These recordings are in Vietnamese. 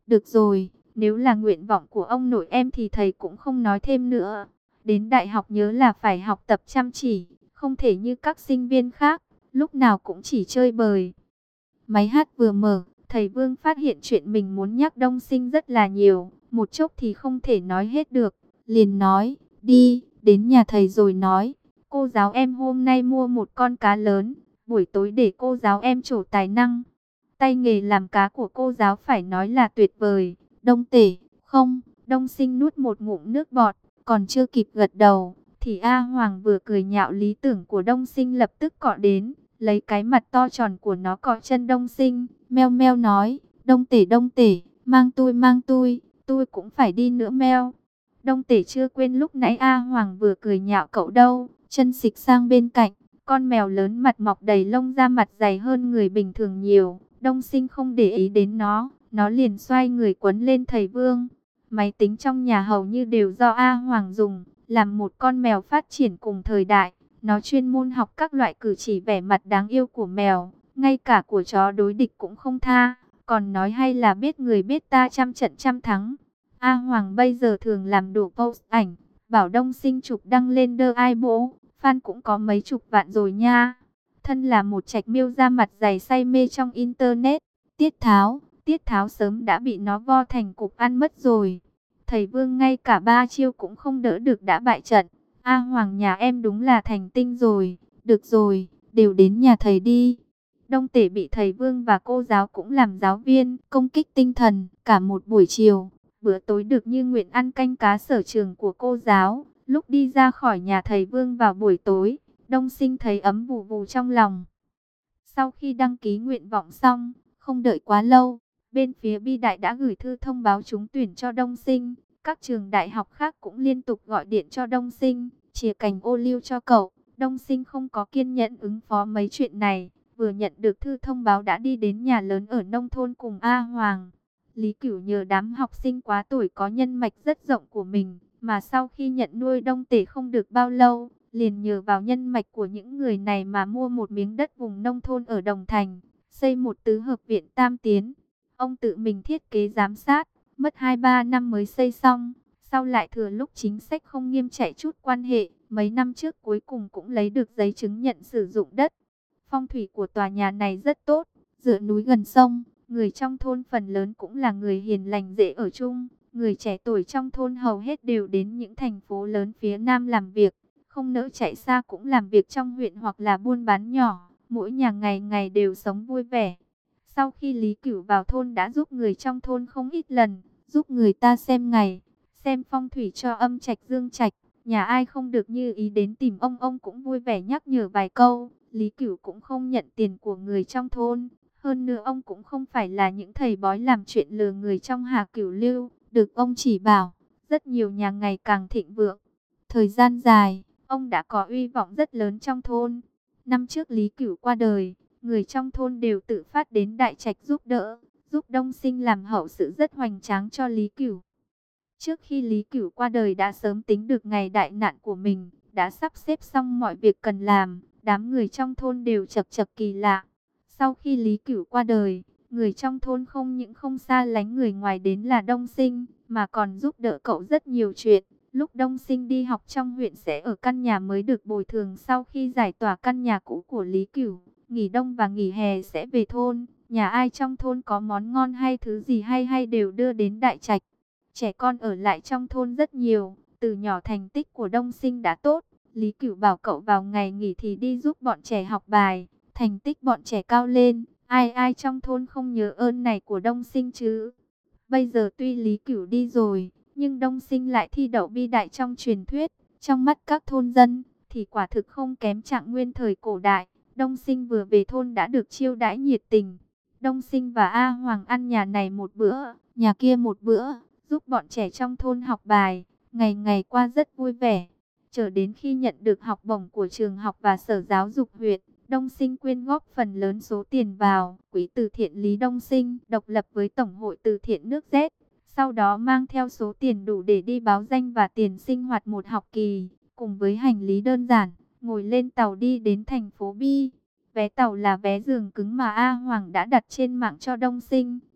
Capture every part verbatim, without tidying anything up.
Được rồi, nếu là nguyện vọng của ông nội em thì thầy cũng không nói thêm nữa. Đến đại học nhớ là phải học tập chăm chỉ, không thể như các sinh viên khác, lúc nào cũng chỉ chơi bời. Máy hát vừa mở, thầy Vương phát hiện chuyện mình muốn nhắc Đông Sinh rất là nhiều, một chốc thì không thể nói hết được. Liền nói, đi, đến nhà thầy rồi nói. Cô giáo em hôm nay mua một con cá lớn, buổi tối để cô giáo em trổ tài năng. Tay nghề làm cá của cô giáo phải nói là tuyệt vời. Đông Tể, không, Đông Sinh nuốt một ngụm nước bọt, còn chưa kịp gật đầu, thì A Hoàng vừa cười nhạo lý tưởng của Đông Sinh lập tức cọ đến, lấy cái mặt to tròn của nó cọ chân Đông Sinh, meo meo nói, Đông Tể Đông Tể, mang tôi mang tôi, tôi cũng phải đi nữa meo. Đông Tể chưa quên lúc nãy A Hoàng vừa cười nhạo cậu đâu, chân xịch sang bên cạnh, con mèo lớn mặt mọc đầy lông da mặt dày hơn người bình thường nhiều. Đông Sinh không để ý đến nó, nó liền xoay người quấn lên thầy Vương. Máy tính trong nhà hầu như đều do A Hoàng dùng, làm một con mèo phát triển cùng thời đại. Nó chuyên môn học các loại cử chỉ vẻ mặt đáng yêu của mèo, ngay cả của chó đối địch cũng không tha. Còn nói hay là biết người biết ta trăm trận trăm thắng. A Hoàng bây giờ thường làm đủ post ảnh, bảo Đông Sinh chụp đăng lên đơ ai bố, fan cũng có mấy chục vạn rồi nha. Thân là một trạch miêu da mặt dày say mê trong internet, Tiết Tháo, Tiết Tháo sớm đã bị nó vo thành cục ăn mất rồi. Thầy Vương ngay cả ba chiêu cũng không đỡ được đã bại trận. A Hoàng nhà em đúng là thành tinh rồi, được rồi, đều đến nhà thầy đi. Đông Tể bị thầy Vương và cô giáo cũng làm giáo viên, công kích tinh thần, cả một buổi chiều. Bữa tối được như nguyện ăn canh cá sở trường của cô giáo. Lúc đi ra khỏi nhà thầy Vương vào buổi tối, Đông Sinh thấy ấm vù vù trong lòng. Sau khi đăng ký nguyện vọng xong, không đợi quá lâu, bên phía Bi Đại đã gửi thư thông báo trúng tuyển cho Đông Sinh. Các trường đại học khác cũng liên tục gọi điện cho Đông Sinh, chìa cành ô liu cho cậu. Đông Sinh không có kiên nhẫn ứng phó mấy chuyện này, vừa nhận được thư thông báo đã đi đến nhà lớn ở nông thôn cùng A Hoàng. Lý Cửu nhờ đám học sinh quá tuổi có nhân mạch rất rộng của mình, mà sau khi nhận nuôi Đông Tể không được bao lâu, liền nhờ vào nhân mạch của những người này mà mua một miếng đất vùng nông thôn ở Đồng Thành, xây một tứ hợp viện tam tiến. Ông tự mình thiết kế giám sát, mất hai ba năm mới xây xong, sau lại thừa lúc chính sách không nghiêm chạy chút quan hệ, mấy năm trước cuối cùng cũng lấy được giấy chứng nhận sử dụng đất. Phong thủy của tòa nhà này rất tốt, dựa núi gần sông, người trong thôn phần lớn cũng là người hiền lành dễ ở chung. Người trẻ tuổi trong thôn hầu hết đều đến những thành phố lớn phía Nam làm việc, không nỡ chạy xa cũng làm việc trong huyện hoặc là buôn bán nhỏ, mỗi nhà ngày ngày đều sống vui vẻ. Sau khi Lý Cửu vào thôn đã giúp người trong thôn không ít lần, giúp người ta xem ngày, xem phong thủy cho âm trạch dương trạch, nhà ai không được như ý đến tìm ông ông cũng vui vẻ nhắc nhở vài câu. Lý Cửu cũng không nhận tiền của người trong thôn, hơn nữa ông cũng không phải là những thầy bói làm chuyện lừa người trong Hà Cửu Lưu, được ông chỉ bảo, rất nhiều nhà ngày càng thịnh vượng. Thời gian dài, ông đã có uy vọng rất lớn trong thôn. Năm trước Lý Cửu qua đời, người trong thôn đều tự phát đến đại trạch giúp đỡ, giúp Đông Sinh làm hậu sự rất hoành tráng cho Lý Cửu. Trước khi Lý Cửu qua đời đã sớm tính được ngày đại nạn của mình, đã sắp xếp xong mọi việc cần làm, đám người trong thôn đều chật chật kỳ lạ. Sau khi Lý Cửu qua đời, người trong thôn không những không xa lánh người ngoài đến là Đông Sinh, mà còn giúp đỡ cậu rất nhiều chuyện. Lúc Đông Sinh đi học trong huyện sẽ ở căn nhà mới được bồi thường sau khi giải tỏa căn nhà cũ của Lý Cửu. Nghỉ đông và nghỉ hè sẽ về thôn, nhà ai trong thôn có món ngon hay thứ gì hay hay đều đưa đến đại trạch. Trẻ con ở lại trong thôn rất nhiều, từ nhỏ thành tích của Đông Sinh đã tốt. Lý Cửu bảo cậu vào ngày nghỉ thì đi giúp bọn trẻ học bài, thành tích bọn trẻ cao lên, ai ai trong thôn không nhớ ơn này của Đông Sinh chứ. Bây giờ tuy Lý Cửu đi rồi, nhưng Đông Sinh lại thi đậu bi đại trong truyền thuyết, trong mắt các thôn dân thì quả thực không kém Trạng Nguyên thời cổ đại. Đông Sinh vừa về thôn đã được chiêu đãi nhiệt tình. Đông Sinh và A Hoàng ăn nhà này một bữa, nhà kia một bữa, giúp bọn trẻ trong thôn học bài, ngày ngày qua rất vui vẻ. Chờ đến khi nhận được học bổng của trường học và sở giáo dục huyện, Đông Sinh quyên góp phần lớn số tiền vào quỹ từ thiện Lý Đông Sinh, độc lập với Tổng hội từ thiện nước Z. Sau đó mang theo số tiền đủ để đi báo danh và tiền sinh hoạt một học kỳ, cùng với hành lý đơn giản, ngồi lên tàu đi đến thành phố Bi. Vé tàu là vé giường cứng mà A Hoàng đã đặt trên mạng cho Đông Sinh,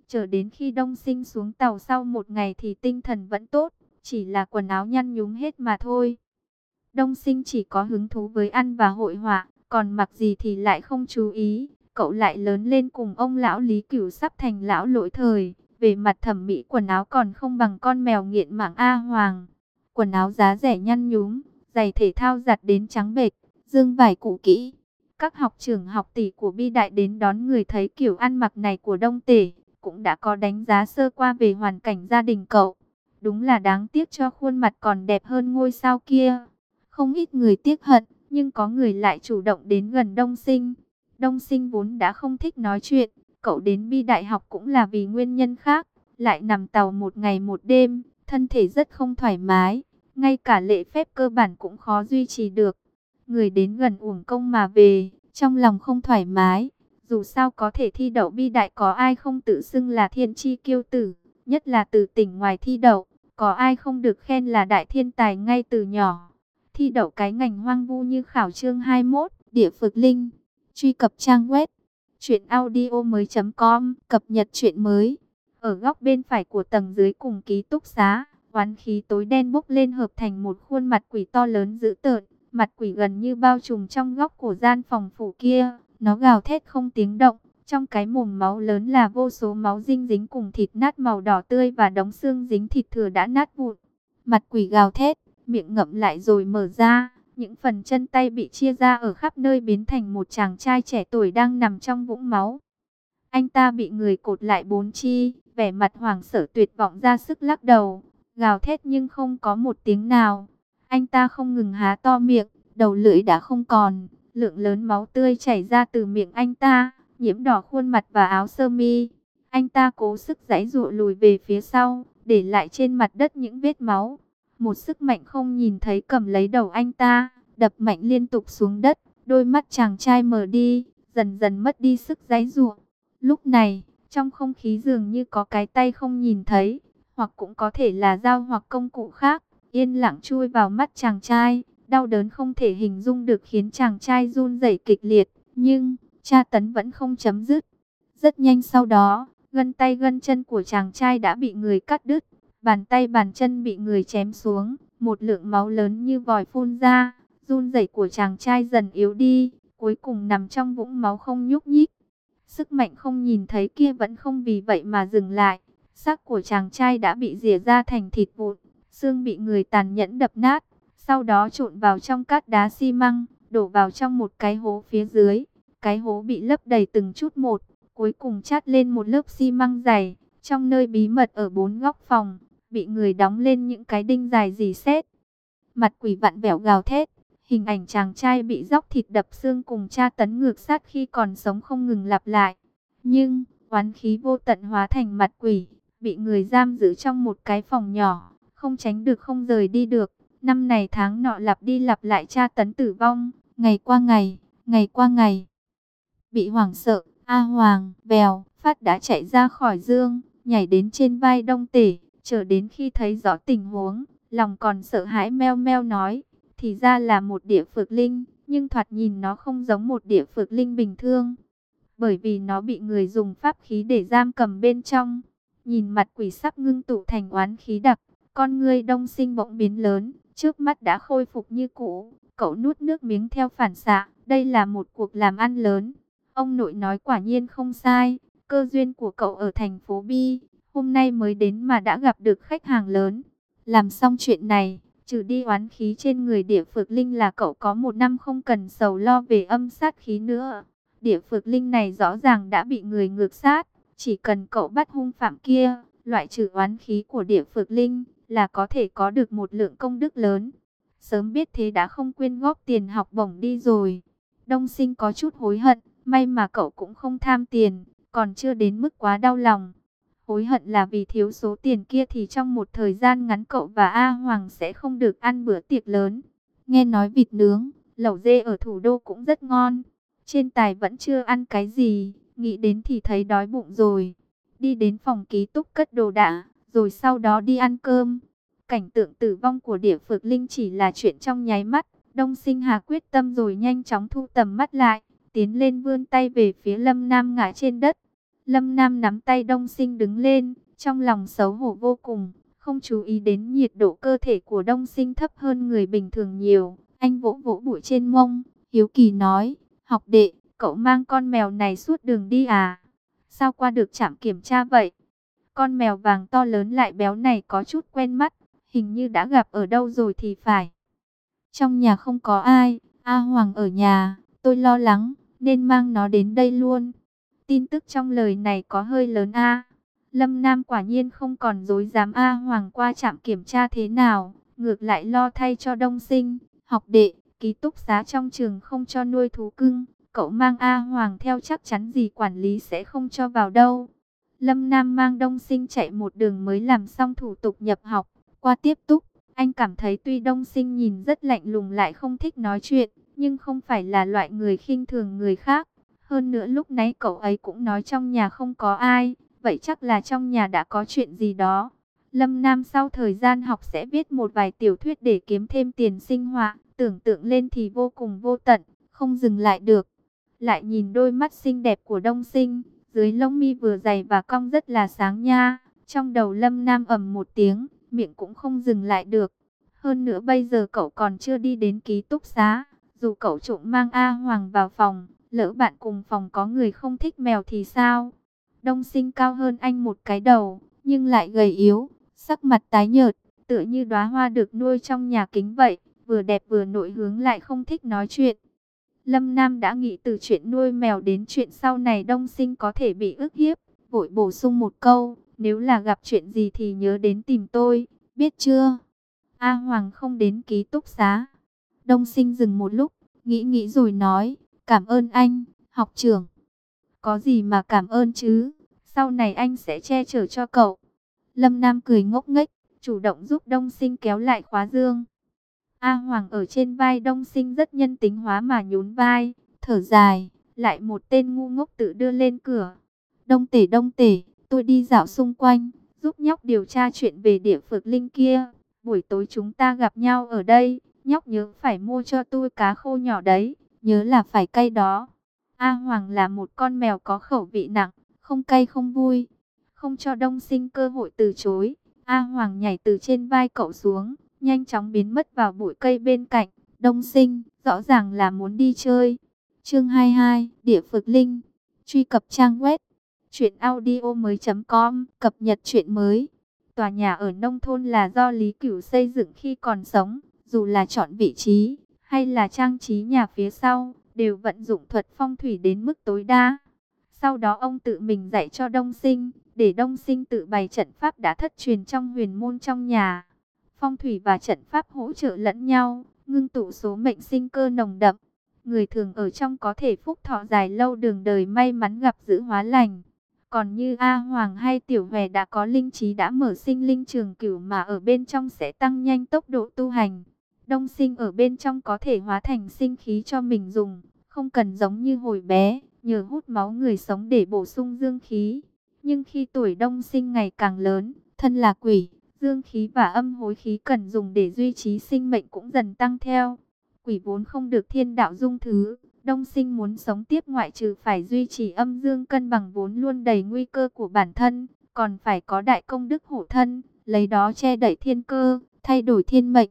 Chờ đến khi Đông Sinh xuống tàu sau một ngày thì tinh thần vẫn tốt, chỉ là quần áo nhăn nhúm hết mà thôi. Đông Sinh chỉ có hứng thú với ăn và hội họa, còn mặc gì thì lại không chú ý. Cậu lại lớn lên cùng ông lão Lý Cửu sắp thành lão lỗi thời. Về mặt thẩm mỹ quần áo còn không bằng con mèo nghiện mạng A Hoàng. Quần áo giá rẻ nhăn nhúm, giày thể thao giặt đến trắng bệch, dương vải cũ kỹ. Các học trưởng học tỷ của Bi Đại đến đón người thấy kiểu ăn mặc này của Đông Tể, cũng đã có đánh giá sơ qua về hoàn cảnh gia đình cậu. Đúng là đáng tiếc cho khuôn mặt còn đẹp hơn ngôi sao kia. Không ít người tiếc hận, nhưng có người lại chủ động đến gần Đông Sinh. Đông Sinh vốn đã không thích nói chuyện, cậu đến Bi Đại học cũng là vì nguyên nhân khác. Lại nằm tàu một ngày một đêm, thân thể rất không thoải mái. Ngay cả lễ phép cơ bản cũng khó duy trì được. Người đến gần uổng công mà về, trong lòng không thoải mái. Dù sao có thể thi đậu Bi Đại, có ai không tự xưng là thiên chi kiêu tử. Nhất là từ tỉnh ngoài thi đậu, có ai không được khen là đại thiên tài ngay từ nhỏ. Thi đậu cái ngành hoang vu như khảo chương hai mươi mốt, địa phược linh. Truy cập trang web truyện audio mới chấm com, cập nhật truyện mới. Ở góc bên phải của tầng dưới cùng ký túc xá, oán khí tối đen bốc lên hợp thành một khuôn mặt quỷ to lớn dữ tợn. Mặt quỷ gần như bao trùm trong góc của gian phòng phủ kia. Nó gào thét không tiếng động. Trong cái mồm máu lớn là vô số máu dinh dính cùng thịt nát màu đỏ tươi và đống xương dính thịt thừa đã nát vụn. Mặt quỷ gào thét, miệng ngậm lại rồi mở ra. Những phần chân tay bị chia ra ở khắp nơi biến thành một chàng trai trẻ tuổi đang nằm trong vũng máu. Anh ta bị người cột lại bốn chi, vẻ mặt hoảng sợ tuyệt vọng ra sức lắc đầu, gào thét nhưng không có một tiếng nào. Anh ta không ngừng há to miệng, đầu lưỡi đã không còn, lượng lớn máu tươi chảy ra từ miệng anh ta, nhiễm đỏ khuôn mặt và áo sơ mi. Anh ta cố sức giãy giụa lùi về phía sau, để lại trên mặt đất những vết máu. Một sức mạnh không nhìn thấy cầm lấy đầu anh ta, đập mạnh liên tục xuống đất, đôi mắt chàng trai mờ đi, dần dần mất đi sức giãy giụa. Lúc này, trong không khí dường như có cái tay không nhìn thấy, hoặc cũng có thể là dao hoặc công cụ khác, yên lặng chui vào mắt chàng trai. Đau đớn không thể hình dung được khiến chàng trai run rẩy kịch liệt, nhưng tra tấn vẫn không chấm dứt. Rất nhanh sau đó, gân tay gân chân của chàng trai đã bị người cắt đứt, bàn tay bàn chân bị người chém xuống, một lượng máu lớn như vòi phun ra, run rẩy của chàng trai dần yếu đi, cuối cùng nằm trong vũng máu không nhúc nhích. Sức mạnh không nhìn thấy kia vẫn không vì vậy mà dừng lại, xác của chàng trai đã bị rỉa ra thành thịt vụn, xương bị người tàn nhẫn đập nát, sau đó trộn vào trong cát đá xi măng, đổ vào trong một cái hố phía dưới. Cái hố bị lấp đầy từng chút một, cuối cùng chát lên một lớp xi măng dày. Trong nơi bí mật ở bốn góc phòng, bị người đóng lên những cái đinh dài rỉ sét. Mặt quỷ vặn vẹo gào thét, hình ảnh chàng trai bị róc thịt đập xương cùng tra tấn ngược sát khi còn sống không ngừng lặp lại. Nhưng, oán khí vô tận hóa thành mặt quỷ, bị người giam giữ trong một cái phòng nhỏ, không tránh được không rời đi được. Năm này tháng nọ lặp đi lặp lại tra tấn tử vong, ngày qua ngày, ngày qua ngày. Bị hoảng sợ, A Hoàng, Bèo, Phát đã chạy ra khỏi giường, nhảy đến trên vai Đông Tể, chờ đến khi thấy rõ tình huống, lòng còn sợ hãi meo meo nói, thì ra là một địa phược linh, nhưng thoạt nhìn nó không giống một địa phược linh bình thường, bởi vì nó bị người dùng pháp khí để giam cầm bên trong. Nhìn mặt quỷ sắc ngưng tụ thành oán khí đặc, con ngươi Đông Sinh bỗng biến lớn, trước mắt đã khôi phục như cũ. Cậu nuốt nước miếng theo phản xạ, đây là một cuộc làm ăn lớn. Ông nội nói quả nhiên không sai, cơ duyên của cậu ở thành phố Bi, hôm nay mới đến mà đã gặp được khách hàng lớn. Làm xong chuyện này, trừ đi oán khí trên người địa phược linh là cậu có một năm không cần sầu lo về âm sát khí nữa. Địa phược linh này rõ ràng đã bị người ngược sát, chỉ cần cậu bắt hung phạm kia, loại trừ oán khí của địa phược linh, là có thể có được một lượng công đức lớn. Sớm biết thế đã không quyên góp tiền học bổng đi rồi. Đông Sinh có chút hối hận, may mà cậu cũng không tham tiền, còn chưa đến mức quá đau lòng. Hối hận là vì thiếu số tiền kia thì trong một thời gian ngắn cậu và A Hoàng sẽ không được ăn bữa tiệc lớn. Nghe nói vịt nướng, lẩu dê ở thủ đô cũng rất ngon. Trên tài vẫn chưa ăn cái gì, nghĩ đến thì thấy đói bụng rồi. Đi đến phòng ký túc cất đồ đạc, rồi sau đó đi ăn cơm. Cảnh tượng tử vong của địa phược linh chỉ là chuyện trong nháy mắt. Đông Sinh Hà quyết tâm rồi nhanh chóng thu tầm mắt lại, tiến lên vươn tay về phía Lâm Nam ngã trên đất. Lâm Nam nắm tay Đông Sinh đứng lên, trong lòng xấu hổ vô cùng, không chú ý đến nhiệt độ cơ thể của Đông Sinh thấp hơn người bình thường nhiều. Anh vỗ vỗ bụi trên mông, hiếu kỳ nói, học đệ, cậu mang con mèo này suốt đường đi à? Sao qua được trạm kiểm tra vậy? Con mèo vàng to lớn lại béo này có chút quen mắt, hình như đã gặp ở đâu rồi thì phải. Trong nhà không có ai, A Hoàng ở nhà, tôi lo lắng, nên mang nó đến đây luôn. Tin tức trong lời này có hơi lớn a. Lâm Nam quả nhiên không còn dối dám A Hoàng qua trạm kiểm tra thế nào, ngược lại lo thay cho Đông Sinh. Học đệ, ký túc xá trong trường không cho nuôi thú cưng, cậu mang A Hoàng theo chắc chắn gì quản lý sẽ không cho vào đâu. Lâm Nam mang Đông Sinh chạy một đường mới làm xong thủ tục nhập học, qua tiếp túc. Anh cảm thấy tuy Đông Sinh nhìn rất lạnh lùng lại không thích nói chuyện, nhưng không phải là loại người khinh thường người khác. Hơn nữa lúc nãy cậu ấy cũng nói trong nhà không có ai, vậy chắc là trong nhà đã có chuyện gì đó. Lâm Nam sau thời gian học sẽ viết một vài tiểu thuyết để kiếm thêm tiền sinh hoạt, tưởng tượng lên thì vô cùng vô tận, không dừng lại được. Lại nhìn đôi mắt xinh đẹp của Đông Sinh, dưới lông mi vừa dày và cong rất là sáng nha. Trong đầu Lâm Nam ầm một tiếng, miệng cũng không dừng lại được. Hơn nữa bây giờ cậu còn chưa đi đến ký túc xá, dù cậu trộm mang A Hoàng vào phòng, lỡ bạn cùng phòng có người không thích mèo thì sao? Đông Sinh cao hơn anh một cái đầu, nhưng lại gầy yếu, sắc mặt tái nhợt, tựa như đóa hoa được nuôi trong nhà kính vậy, vừa đẹp vừa nội hướng lại không thích nói chuyện. Lâm Nam đã nghĩ từ chuyện nuôi mèo đến chuyện sau này Đông Sinh có thể bị ức hiếp, vội bổ sung một câu, nếu là gặp chuyện gì thì nhớ đến tìm tôi, biết chưa? A Hoàng không đến ký túc xá. Đông Sinh dừng một lúc, nghĩ nghĩ rồi nói, cảm ơn anh, học trưởng. Có gì mà cảm ơn chứ, sau này anh sẽ che chở cho cậu. Lâm Nam cười ngốc nghếch, chủ động giúp Đông Sinh kéo lại khóa dương. A Hoàng ở trên vai Đông Sinh rất nhân tính hóa mà nhún vai, thở dài, lại một tên ngu ngốc tự đưa lên cửa. Đông tể đông tể, tôi đi dạo xung quanh, giúp nhóc điều tra chuyện về địa phược linh kia. Buổi tối chúng ta gặp nhau ở đây, nhóc nhớ phải mua cho tôi cá khô nhỏ đấy, nhớ là phải cay đó. A Hoàng là một con mèo có khẩu vị nặng, không cay không vui. Không cho Đông Sinh cơ hội từ chối, A Hoàng nhảy từ trên vai cậu xuống, nhanh chóng biến mất vào bụi cây bên cạnh. Đông Sinh, rõ ràng là muốn đi chơi. Chương hai mươi hai, Địa Phược Linh. Truy cập trang web truyệnaudiomoi chấm com, cập nhật truyện mới. Tòa nhà ở nông thôn là do Lý Cửu xây dựng khi còn sống, dù là chọn vị trí hay là trang trí nhà phía sau, đều vận dụng thuật phong thủy đến mức tối đa. Sau đó ông tự mình dạy cho Đông Sinh, để Đông Sinh tự bày trận pháp đã thất truyền trong huyền môn trong nhà. Phong thủy và trận pháp hỗ trợ lẫn nhau, ngưng tụ số mệnh sinh cơ nồng đậm. Người thường ở trong có thể phúc thọ dài lâu, đường đời may mắn gặp dữ hóa lành. Còn như A Hoàng hay Tiểu Hòe đã có linh trí, đã mở sinh linh trường cửu mà ở bên trong sẽ tăng nhanh tốc độ tu hành. Đông Sinh ở bên trong có thể hóa thành sinh khí cho mình dùng, không cần giống như hồi bé, nhờ hút máu người sống để bổ sung dương khí. Nhưng khi tuổi Đông Sinh ngày càng lớn, thân là quỷ, dương khí và âm hối khí cần dùng để duy trì sinh mệnh cũng dần tăng theo. Quỷ vốn không được thiên đạo dung thứ, Đông Sinh muốn sống tiếp ngoại trừ phải duy trì âm dương cân bằng vốn luôn đầy nguy cơ của bản thân, còn phải có đại công đức hộ thân, lấy đó che đậy thiên cơ, thay đổi thiên mệnh.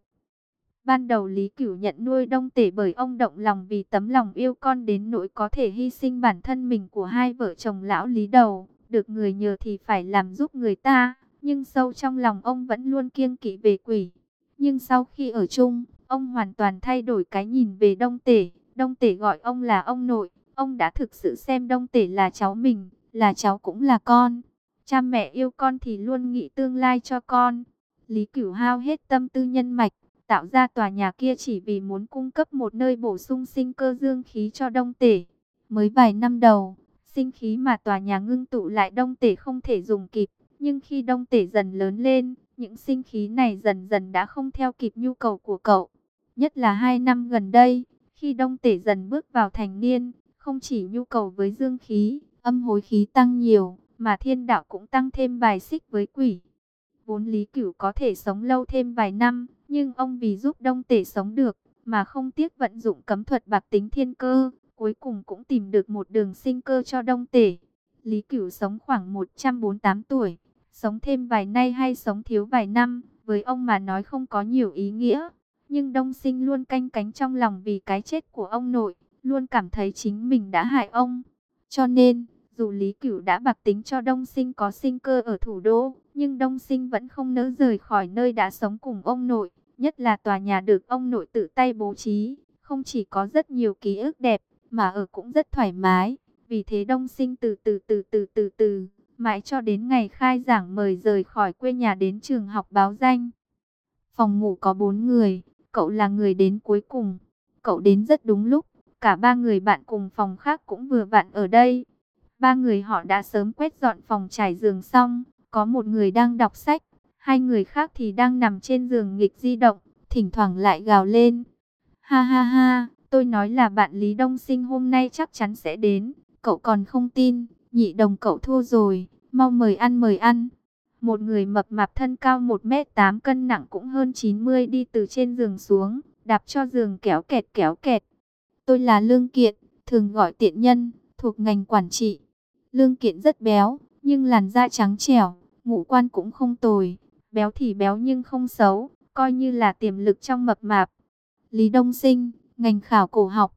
Ban đầu Lý Cửu nhận nuôi Đông Tể bởi ông động lòng vì tấm lòng yêu con đến nỗi có thể hy sinh bản thân mình của hai vợ chồng lão Lý đầu, được người nhờ thì phải làm giúp người ta, nhưng sâu trong lòng ông vẫn luôn kiêng kỵ về quỷ. Nhưng sau khi ở chung, ông hoàn toàn thay đổi cái nhìn về Đông Tể. Đông Tể gọi ông là ông nội, ông đã thực sự xem Đông Tể là cháu mình, là cháu cũng là con. Cha mẹ yêu con thì luôn nghĩ tương lai cho con. Lý Cửu hao hết tâm tư nhân mạch, tạo ra tòa nhà kia chỉ vì muốn cung cấp một nơi bổ sung sinh cơ dương khí cho Đông Tể. Mới vài năm đầu, sinh khí mà tòa nhà ngưng tụ lại Đông Tể không thể dùng kịp, nhưng khi Đông Tể dần lớn lên, những sinh khí này dần dần đã không theo kịp nhu cầu của cậu. Nhất là hai năm gần đây, khi Đông Tể dần bước vào thành niên, không chỉ nhu cầu với dương khí, âm hối khí tăng nhiều, mà thiên đạo cũng tăng thêm bài xích với quỷ. Vốn Lý Cửu có thể sống lâu thêm vài năm, nhưng ông vì giúp Đông Tể sống được, mà không tiếc vận dụng cấm thuật bạc tính thiên cơ, cuối cùng cũng tìm được một đường sinh cơ cho Đông Tể. Lý Cửu sống khoảng một trăm bốn mươi tám tuổi, sống thêm vài nay hay sống thiếu vài năm, với ông mà nói không có nhiều ý nghĩa. Nhưng Đông Sinh luôn canh cánh trong lòng vì cái chết của ông nội, luôn cảm thấy chính mình đã hại ông. Cho nên, dù Lý Cửu đã bạc tính cho Đông Sinh có sinh cơ ở thủ đô, nhưng Đông Sinh vẫn không nỡ rời khỏi nơi đã sống cùng ông nội, nhất là tòa nhà được ông nội tự tay bố trí, không chỉ có rất nhiều ký ức đẹp, mà ở cũng rất thoải mái. Vì thế Đông Sinh từ từ từ từ từ từ, mãi cho đến ngày khai giảng mời rời khỏi quê nhà đến trường học báo danh. Phòng ngủ có bốn người, cậu là người đến cuối cùng. Cậu đến rất đúng lúc, cả ba người bạn cùng phòng khác cũng vừa vặn ở đây. Ba người họ đã sớm quét dọn phòng trải giường xong, có một người đang đọc sách, hai người khác thì đang nằm trên giường nghịch di động, thỉnh thoảng lại gào lên. Ha ha ha, tôi nói là bạn Lý Đông Sinh hôm nay chắc chắn sẽ đến, cậu còn không tin, nhị đồng cậu thua rồi, mau mời ăn mời ăn. Một người mập mạp thân cao một mét tám cân nặng cũng hơn chín mươi đi từ trên giường xuống, đạp cho giường kéo kẹt kéo kẹt. Tôi là Lương Kiện, thường gọi tiện nhân, thuộc ngành quản trị. Lương Kiện rất béo, nhưng làn da trắng trẻo, ngũ quan cũng không tồi. Béo thì béo nhưng không xấu, coi như là tiềm lực trong mập mạp. Lý Đông Sinh, ngành khảo cổ học.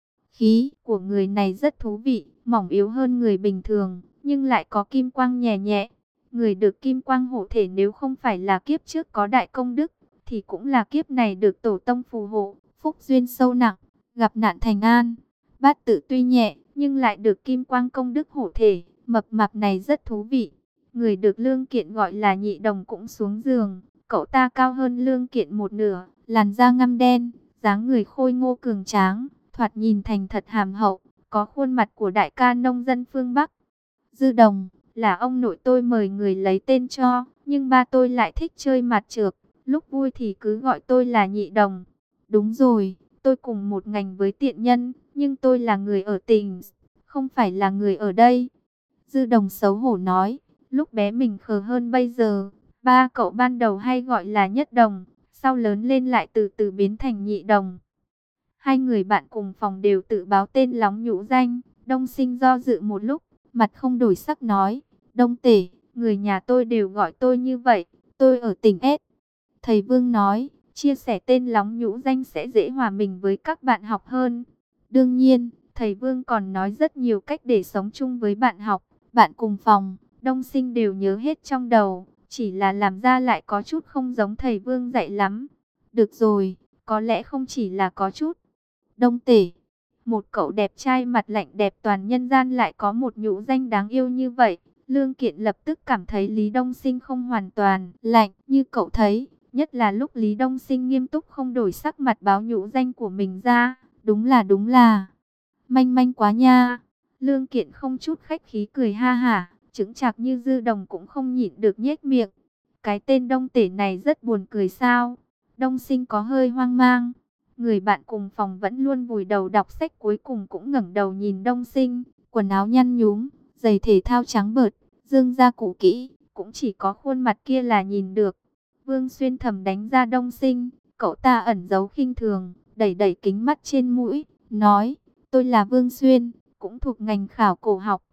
Khí của người này rất thú vị, mỏng yếu hơn người bình thường, nhưng lại có kim quang nhẹ nhẹ. Người được kim quang hộ thể nếu không phải là kiếp trước có đại công đức, thì cũng là kiếp này được tổ tông phù hộ, phúc duyên sâu nặng, gặp nạn thành an. Bát tự tuy nhẹ, nhưng lại được kim quang công đức hộ thể, mập mạp này rất thú vị. Người được Lương Kiện gọi là nhị đồng cũng xuống giường, cậu ta cao hơn Lương Kiện một nửa, làn da ngăm đen, dáng người khôi ngô cường tráng, thoạt nhìn thành thật hàm hậu, có khuôn mặt của đại ca nông dân phương Bắc. Dư Đồng, là ông nội tôi mời người lấy tên cho, nhưng ba tôi lại thích chơi mặt trược, lúc vui thì cứ gọi tôi là nhị đồng. Đúng rồi, tôi cùng một ngành với tiện nhân, nhưng tôi là người ở tỉnh, không phải là người ở đây. Dư Đồng xấu hổ nói, lúc bé mình khờ hơn bây giờ, ba cậu ban đầu hay gọi là nhất đồng, sau lớn lên lại từ từ biến thành nhị đồng. Hai người bạn cùng phòng đều tự báo tên lóng nhũ danh. Đông Sinh do dự một lúc, mặt không đổi sắc nói, Đông Tể, người nhà tôi đều gọi tôi như vậy, tôi ở tỉnh S. Thầy Vương nói, chia sẻ tên lóng nhũ danh sẽ dễ hòa mình với các bạn học hơn. Đương nhiên, thầy Vương còn nói rất nhiều cách để sống chung với bạn học, bạn cùng phòng. Đông Sinh đều nhớ hết trong đầu, chỉ là làm ra lại có chút không giống thầy Vương dạy lắm. Được rồi, có lẽ không chỉ là có chút. Đông Tể, một cậu đẹp trai mặt lạnh đẹp toàn nhân gian lại có một nhũ danh đáng yêu như vậy. Lương Kiện lập tức cảm thấy Lý Đông Sinh không hoàn toàn lạnh như cậu thấy. Nhất là lúc Lý Đông Sinh nghiêm túc không đổi sắc mặt báo nhũ danh của mình ra. Đúng là đúng là manh manh quá nha. Lương Kiện không chút khách khí cười ha hả, chững chạc như Dư Đồng cũng không nhịn được nhếch miệng. Cái tên Đông Tể này rất buồn cười sao? Đông Sinh có hơi hoang mang. Người bạn cùng phòng vẫn luôn vùi đầu đọc sách cuối cùng cũng ngẩng đầu nhìn Đông Sinh, quần áo nhăn nhúm, giày thể thao trắng bợt, dương da cũ kỹ, cũng chỉ có khuôn mặt kia là nhìn được. Vương Xuyên thầm đánh ra Đông Sinh, cậu ta ẩn giấu khinh thường, đẩy đẩy kính mắt trên mũi, nói, tôi là Vương Xuyên, cũng thuộc ngành khảo cổ học.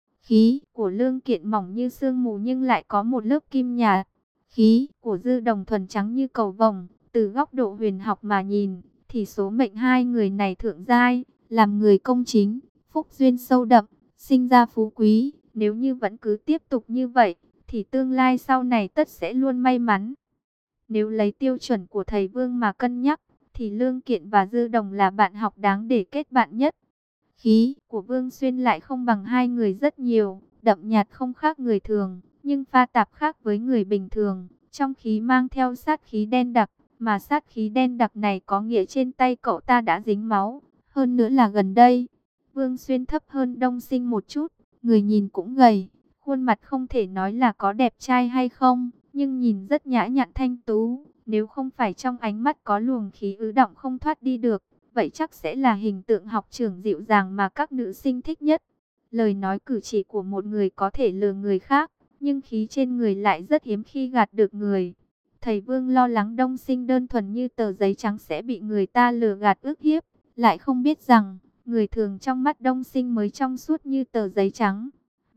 Khí của Lương Kiện mỏng như sương mù nhưng lại có một lớp kim nhạt. Khí của Dư Đồng thuần trắng như cầu vồng, từ góc độ huyền học mà nhìn, thì số mệnh hai người này thượng giai, làm người công chính, phúc duyên sâu đậm, sinh ra phú quý. Nếu như vẫn cứ tiếp tục như vậy, thì tương lai sau này tất sẽ luôn may mắn. Nếu lấy tiêu chuẩn của thầy Vương mà cân nhắc, thì Lương Kiện và Dư Đồng là bạn học đáng để kết bạn nhất. Khí của Vương Xuyên lại không bằng hai người rất nhiều, đậm nhạt không khác người thường, nhưng pha tạp khác với người bình thường. Trong khí mang theo sát khí đen đặc, mà sát khí đen đặc này có nghĩa trên tay cậu ta đã dính máu. Hơn nữa là gần đây, Vương Xuyên thấp hơn Đông Sinh một chút, người nhìn cũng gầy, khuôn mặt không thể nói là có đẹp trai hay không, nhưng nhìn rất nhã nhặn thanh tú. Nếu không phải trong ánh mắt có luồng khí ứ động không thoát đi được, vậy chắc sẽ là hình tượng học trưởng dịu dàng mà các nữ sinh thích nhất. Lời nói cử chỉ của một người có thể lừa người khác, nhưng khí trên người lại rất hiếm khi gạt được người. Thầy Vương lo lắng Đông Sinh đơn thuần như tờ giấy trắng sẽ bị người ta lừa gạt ức hiếp, lại không biết rằng người thường trong mắt Đông Sinh mới trong suốt như tờ giấy trắng.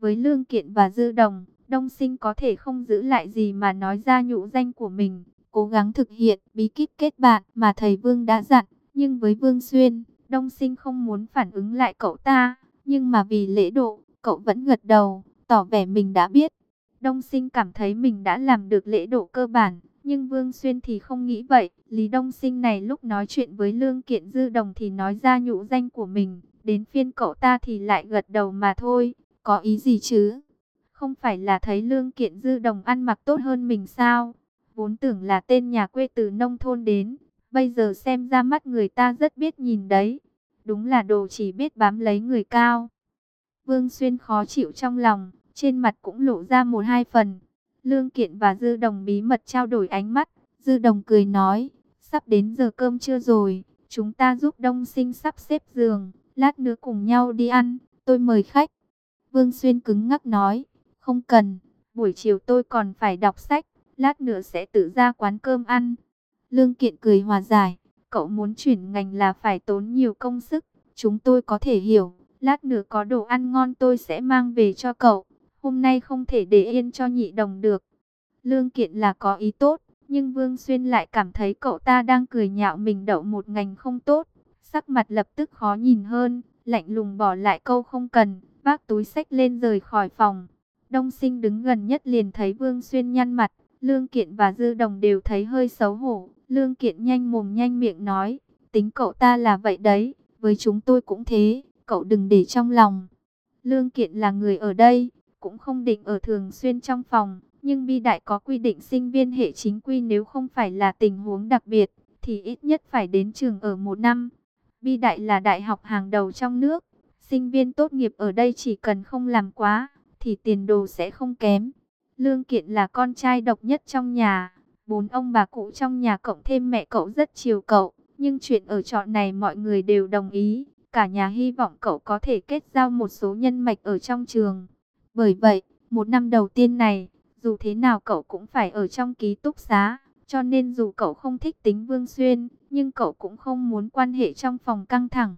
Với Lương Kiện và Dư Đồng, Đông Sinh có thể không giữ lại gì mà nói ra nhũ danh của mình, cố gắng thực hiện bí kíp kết bạn mà thầy Vương đã dặn. Nhưng với Vương Xuyên, Đông Sinh không muốn phản ứng lại cậu ta, nhưng mà vì lễ độ, cậu vẫn gật đầu, tỏ vẻ mình đã biết. Đông Sinh cảm thấy mình đã làm được lễ độ cơ bản, nhưng Vương Xuyên thì không nghĩ vậy. Lý Đông Sinh này lúc nói chuyện với Lương Kiện Dư Đồng thì nói ra nhũ danh của mình, đến phiên cậu ta thì lại gật đầu mà thôi. Có ý gì chứ? Không phải là thấy Lương Kiện Dư Đồng ăn mặc tốt hơn mình sao? Vốn tưởng là tên nhà quê từ nông thôn đến, bây giờ xem ra mắt người ta rất biết nhìn đấy. Đúng là đồ chỉ biết bám lấy người cao. Vương Xuyên khó chịu trong lòng, trên mặt cũng lộ ra một hai phần. Lương Kiện và Dư Đồng bí mật trao đổi ánh mắt. Dư Đồng cười nói, sắp đến giờ cơm trưa rồi, chúng ta giúp Đông Sinh sắp xếp giường, lát nữa cùng nhau đi ăn, tôi mời khách. Vương Xuyên cứng ngắc nói, không cần, buổi chiều tôi còn phải đọc sách, lát nữa sẽ tự ra quán cơm ăn. Lương Kiện cười hòa giải, cậu muốn chuyển ngành là phải tốn nhiều công sức, chúng tôi có thể hiểu, lát nữa có đồ ăn ngon tôi sẽ mang về cho cậu, hôm nay không thể để yên cho Nhị Đồng được. Lương Kiện là có ý tốt, nhưng Vương Xuyên lại cảm thấy cậu ta đang cười nhạo mình đậu một ngành không tốt, sắc mặt lập tức khó nhìn hơn, lạnh lùng bỏ lại câu không cần, vác túi xách lên rời khỏi phòng. Đông Sinh đứng gần nhất liền thấy Vương Xuyên nhăn mặt, Lương Kiện và Dư Đồng đều thấy hơi xấu hổ. Lương Kiện nhanh mồm nhanh miệng nói, tính cậu ta là vậy đấy, với chúng tôi cũng thế, cậu đừng để trong lòng. Lương Kiện là người ở đây, cũng không định ở thường xuyên trong phòng, nhưng Bi Đại có quy định sinh viên hệ chính quy nếu không phải là tình huống đặc biệt, thì ít nhất phải đến trường ở một năm. Bi Đại là đại học hàng đầu trong nước, sinh viên tốt nghiệp ở đây chỉ cần không làm quá, thì tiền đồ sẽ không kém. Lương Kiện là con trai độc nhất trong nhà, bốn ông bà cụ trong nhà cộng thêm mẹ cậu rất chiều cậu, nhưng chuyện ở trọ này mọi người đều đồng ý, cả nhà hy vọng cậu có thể kết giao một số nhân mạch ở trong trường. Bởi vậy, một năm đầu tiên này, dù thế nào cậu cũng phải ở trong ký túc xá, cho nên dù cậu không thích tính Vương Xuyên, nhưng cậu cũng không muốn quan hệ trong phòng căng thẳng.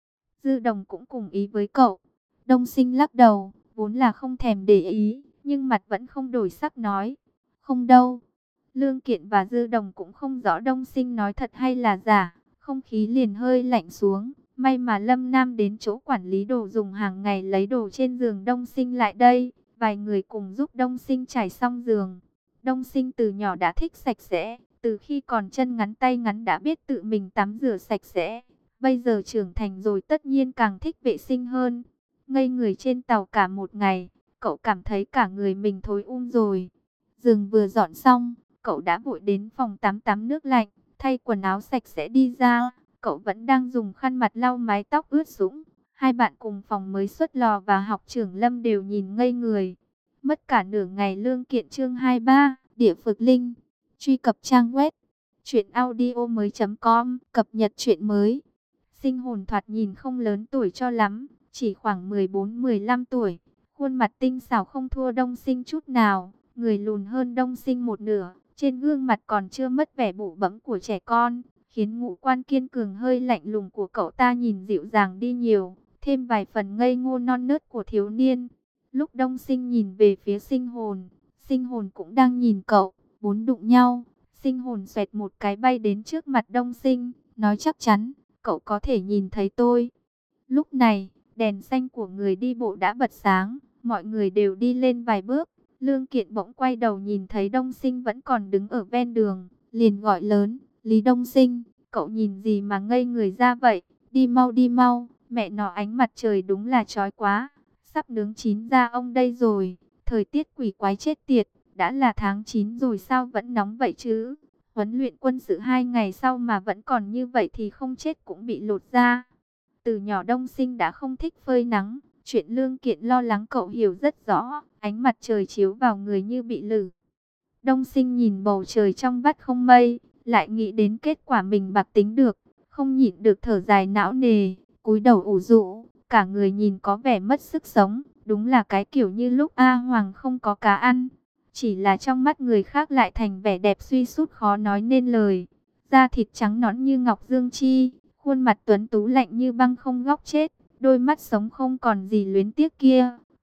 Dư Đồng cũng cùng ý với cậu. Đông Sinh lắc đầu, vốn là không thèm để ý, nhưng mặt vẫn không đổi sắc nói, không đâu. Lương Kiện và Dư Đồng cũng không rõ Đông Sinh nói thật hay là giả, không khí liền hơi lạnh xuống. May mà Lâm Nam đến chỗ quản lý đồ dùng hàng ngày lấy đồ trên giường Đông Sinh lại đây, vài người cùng giúp Đông Sinh trải xong giường. Đông Sinh từ nhỏ đã thích sạch sẽ, từ khi còn chân ngắn tay ngắn đã biết tự mình tắm rửa sạch sẽ. Bây giờ trưởng thành rồi tất nhiên càng thích vệ sinh hơn. Ngây người trên tàu cả một ngày, cậu cảm thấy cả người mình thối um rồi. Giường vừa dọn xong, cậu đã vội đến phòng tắm tắm nước lạnh, thay quần áo sạch sẽ đi ra. Cậu vẫn đang dùng khăn mặt lau mái tóc ướt sũng. Hai bạn cùng phòng mới xuất lò và học trưởng Lâm đều nhìn ngây người. Mất cả nửa ngày. Lương Kiện chương hai mươi ba, Địa Phược Linh. Truy cập trang web truyện audio mới chấm com, cập nhật truyện mới. Sinh hồn thoạt nhìn không lớn tuổi cho lắm, chỉ khoảng mười bốn mười lăm tuổi. Khuôn mặt tinh xảo không thua Đông Sinh chút nào, người lùn hơn Đông Sinh một nửa. Trên gương mặt còn chưa mất vẻ bụ bẫm của trẻ con, khiến ngũ quan kiên cường hơi lạnh lùng của cậu ta nhìn dịu dàng đi nhiều, thêm vài phần ngây ngô non nớt của thiếu niên. Lúc Đông Sinh nhìn về phía Sinh hồn, Sinh hồn cũng đang nhìn cậu, bốn đụng nhau. Sinh hồn xoẹt một cái bay đến trước mặt Đông Sinh, nói chắc chắn, cậu có thể nhìn thấy tôi. Lúc này, đèn xanh của người đi bộ đã bật sáng, mọi người đều đi lên vài bước. Lương Kiện bỗng quay đầu nhìn thấy Đông Sinh vẫn còn đứng ở ven đường, liền gọi lớn, Lý Đông Sinh, cậu nhìn gì mà ngây người ra vậy, đi mau đi mau, mẹ nó ánh mặt trời đúng là chói quá, sắp nướng chín da ông đây rồi, thời tiết quỷ quái chết tiệt, đã là tháng chín rồi sao vẫn nóng vậy chứ, huấn luyện quân sự hai ngày sau mà vẫn còn như vậy thì không chết cũng bị lột da. Từ nhỏ Đông Sinh đã không thích phơi nắng, chuyện Lương Kiện lo lắng cậu hiểu rất rõ, ánh mặt trời chiếu vào người như bị lử. Đông Sinh nhìn bầu trời trong vắt không mây, lại nghĩ đến kết quả mình bạc tính được, không nhịn được thở dài não nề, cúi đầu ủ rũ, cả người nhìn có vẻ mất sức sống, đúng là cái kiểu như lúc A Hoàng không có cá ăn, chỉ là trong mắt người khác lại thành vẻ đẹp suy sút khó nói nên lời, da thịt trắng nõn như ngọc dương chi, khuôn mặt tuấn tú lạnh như băng không góc chết, đôi mắt sống không còn gì luyến tiếc kia,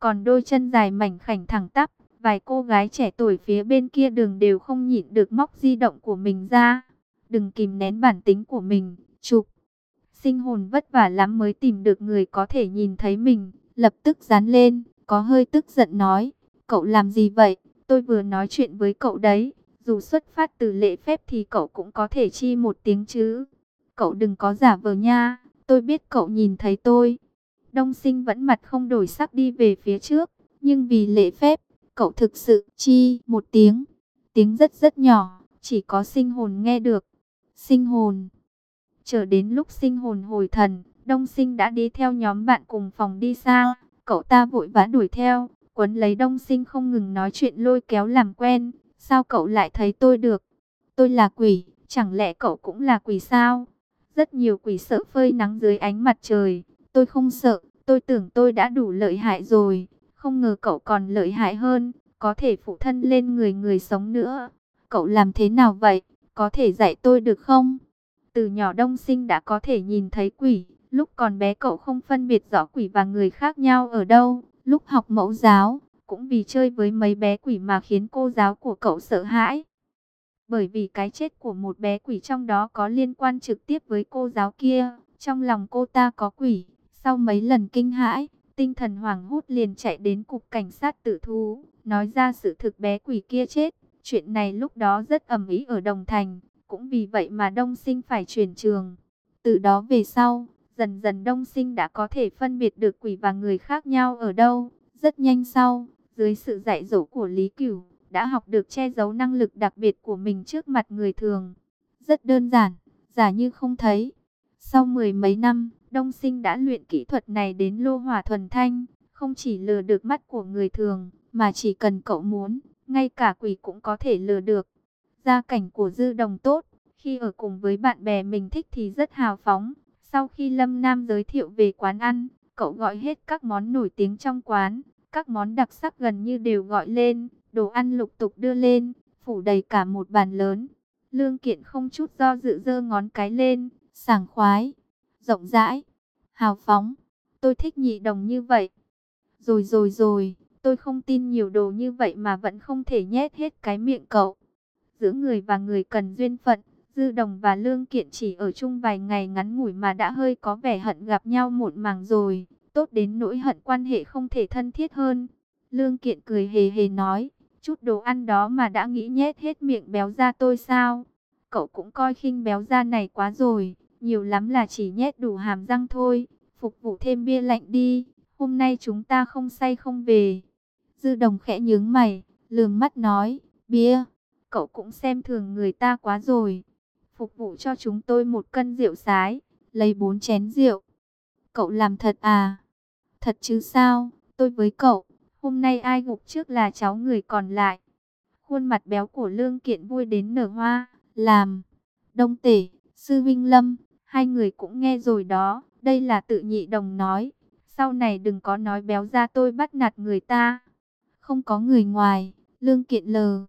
còn đôi chân dài mảnh khảnh thẳng tắp. Vài cô gái trẻ tuổi phía bên kia đường đều không nhịn được móc di động của mình ra. Đừng kìm nén bản tính của mình, chụp. Sinh hồn vất vả lắm mới tìm được người có thể nhìn thấy mình, lập tức dán lên, có hơi tức giận nói, cậu làm gì vậy, tôi vừa nói chuyện với cậu đấy, dù xuất phát từ lễ phép thì cậu cũng có thể chi một tiếng chứ. Cậu đừng có giả vờ nha, tôi biết cậu nhìn thấy tôi. Đông Sinh vẫn mặt không đổi sắc đi về phía trước, nhưng vì lễ phép, cậu thực sự chi một tiếng, tiếng rất rất nhỏ, chỉ có sinh hồn nghe được. Sinh hồn. Chờ đến lúc sinh hồn hồi thần, Đông Sinh đã đi theo nhóm bạn cùng phòng đi xa. Cậu ta vội vã đuổi theo, quấn lấy Đông Sinh không ngừng nói chuyện lôi kéo làm quen. Sao cậu lại thấy tôi được? Tôi là quỷ, chẳng lẽ cậu cũng là quỷ sao? Rất nhiều quỷ sợ phơi nắng dưới ánh mặt trời. Tôi không sợ, tôi tưởng tôi đã đủ lợi hại rồi. Không ngờ cậu còn lợi hại hơn, có thể phụ thân lên người người sống nữa. Cậu làm thế nào vậy? Có thể dạy tôi được không? Từ nhỏ Đông Sinh đã có thể nhìn thấy quỷ. Lúc còn bé cậu không phân biệt rõ quỷ và người khác nhau ở đâu. Lúc học mẫu giáo, cũng vì chơi với mấy bé quỷ mà khiến cô giáo của cậu sợ hãi. Bởi vì cái chết của một bé quỷ trong đó có liên quan trực tiếp với cô giáo kia. Trong lòng cô ta có quỷ. Sau mấy lần kinh hãi, tinh thần hoảng hốt liền chạy đến cục cảnh sát tử thú, nói ra sự thực bé quỷ kia chết. Chuyện này lúc đó rất ầm ĩ ở Đồng Thành. Cũng vì vậy mà Đông Sinh phải chuyển trường. Từ đó về sau, dần dần Đông Sinh đã có thể phân biệt được quỷ và người khác nhau ở đâu. Rất nhanh sau, dưới sự dạy dỗ của Lý Cửu, đã học được che giấu năng lực đặc biệt của mình trước mặt người thường. Rất đơn giản, giả như không thấy. Sau mười mấy năm, Đông Sinh đã luyện kỹ thuật này đến lô hỏa thuần thanh, không chỉ lừa được mắt của người thường, mà chỉ cần cậu muốn, ngay cả quỷ cũng có thể lừa được. Gia cảnh của Dư Đồng tốt, khi ở cùng với bạn bè mình thích thì rất hào phóng. Sau khi Lâm Nam giới thiệu về quán ăn, cậu gọi hết các món nổi tiếng trong quán, các món đặc sắc gần như đều gọi lên, đồ ăn lục tục đưa lên, phủ đầy cả một bàn lớn. Lương Kiện không chút do dự giơ ngón cái lên, sảng khoái, rộng rãi, hào phóng. Tôi thích Nhị Đồng như vậy. Rồi rồi rồi, tôi không tin nhiều đồ như vậy mà vẫn không thể nhét hết cái miệng cậu. Giữa người và người cần duyên phận, Dư Đồng và Lương Kiện chỉ ở chung vài ngày ngắn ngủi mà đã hơi có vẻ hận gặp nhau một mảng rồi, tốt đến nỗi hận quan hệ không thể thân thiết hơn. Lương Kiện cười hề hề nói, chút đồ ăn đó mà đã nghĩ nhét hết miệng béo ra tôi sao? Cậu cũng coi khinh béo ra này quá rồi, nhiều lắm là chỉ nhét đủ hàm răng thôi, phục vụ thêm bia lạnh đi, hôm nay chúng ta không say không về. Dư Đồng khẽ nhướng mày, lườm mắt nói, bia, cậu cũng xem thường người ta quá rồi. Phục vụ cho chúng tôi một cân rượu sái, lấy bốn chén rượu. Cậu làm thật à? Thật chứ sao, tôi với cậu, hôm nay ai gục trước là cháu người còn lại. Khuôn mặt béo của Lương Kiện vui đến nở hoa, làm. Đông Tể, Sư Vinh Lâm, hai người cũng nghe rồi đó, đây là tự Nhị Đồng nói. Sau này đừng có nói béo ra tôi bắt nạt người ta. Không có người ngoài, Lương Kiện lờ.